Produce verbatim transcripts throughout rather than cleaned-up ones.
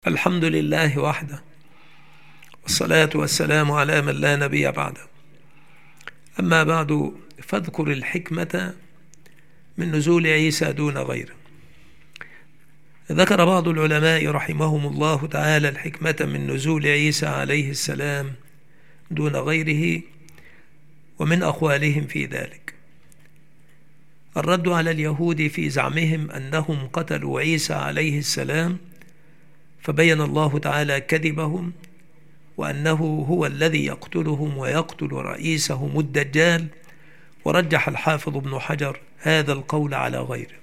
الحمد لله وحده، والصلاة والسلام على من لا نبي بعده. أما بعد، فاذكر الحكمة من نزول عيسى دون غيره. ذكر بعض العلماء رحمهم الله تعالى الحكمة من نزول عيسى عليه السلام دون غيره، ومن أقوالهم في ذلك الرد على اليهود في زعمهم أنهم قتلوا عيسى عليه السلام، فبين الله تعالى كذبهم وأنه هو الذي يقتلهم ويقتل رئيسهم الدجال، ورجح الحافظ ابن حجر هذا القول على غيره.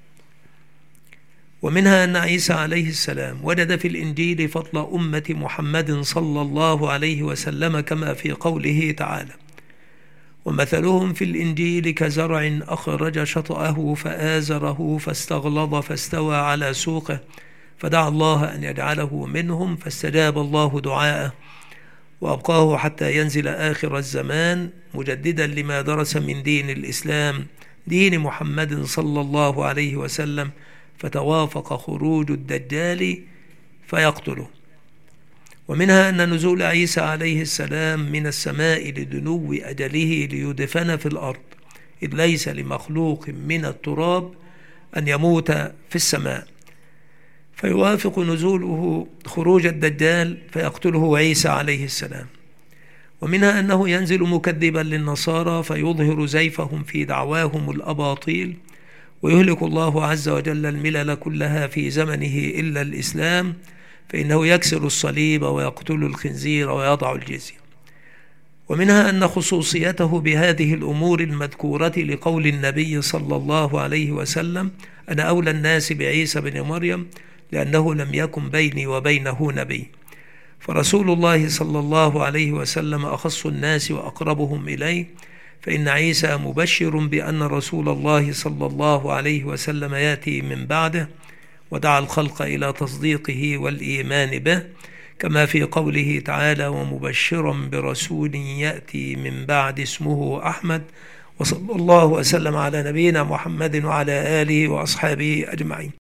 ومنها أن عيسى عليه السلام وجد في الإنجيل فضل أمة محمد صلى الله عليه وسلم، كما في قوله تعالى: ومثلهم في الإنجيل كزرع أخرج شطأه فآزره فاستغلظ فاستوى على سوقه فدعا الله أن يجعله منهم، فاستجاب الله دعاءه وأبقاه حتى ينزل آخر الزمان، مجددا لما درس من دين الإسلام دين محمد صلى الله عليه وسلم، فتوافق خروج الدجال فيقتله. ومنها أن نزول عيسى عليه السلام من السماء لدنو أجله ليدفن في الأرض، إذ ليس لمخلوق من التراب أن يموت في السماء، فيوافق نزوله خروج الدجال فيقتله عيسى عليه السلام. ومنها أنه ينزل مكذبا للنصارى فيظهر زيفهم في دعواهم الأباطيل، ويهلك الله عز وجل الملل كلها في زمنه إلا الإسلام، فإنه يكسر الصليب ويقتل الخنزير ويضع الجزية. ومنها أن خصوصيته بهذه الأمور المذكورة لقول النبي صلى الله عليه وسلم: أنا أولى الناس بعيسى بن مريم لأنه لم يكن بيني وبينه نبي. فرسول الله صلى الله عليه وسلم أخص الناس وأقربهم إليه، فإن عيسى مبشر بأن رسول الله صلى الله عليه وسلم يأتي من بعده، ودعا الخلق إلى تصديقه والإيمان به، كما في قوله تعالى: ومبشرا برسول يأتي من بعد اسمه أحمد. وصلى الله وسلم على نبينا محمد وعلى آله وأصحابه أجمعين.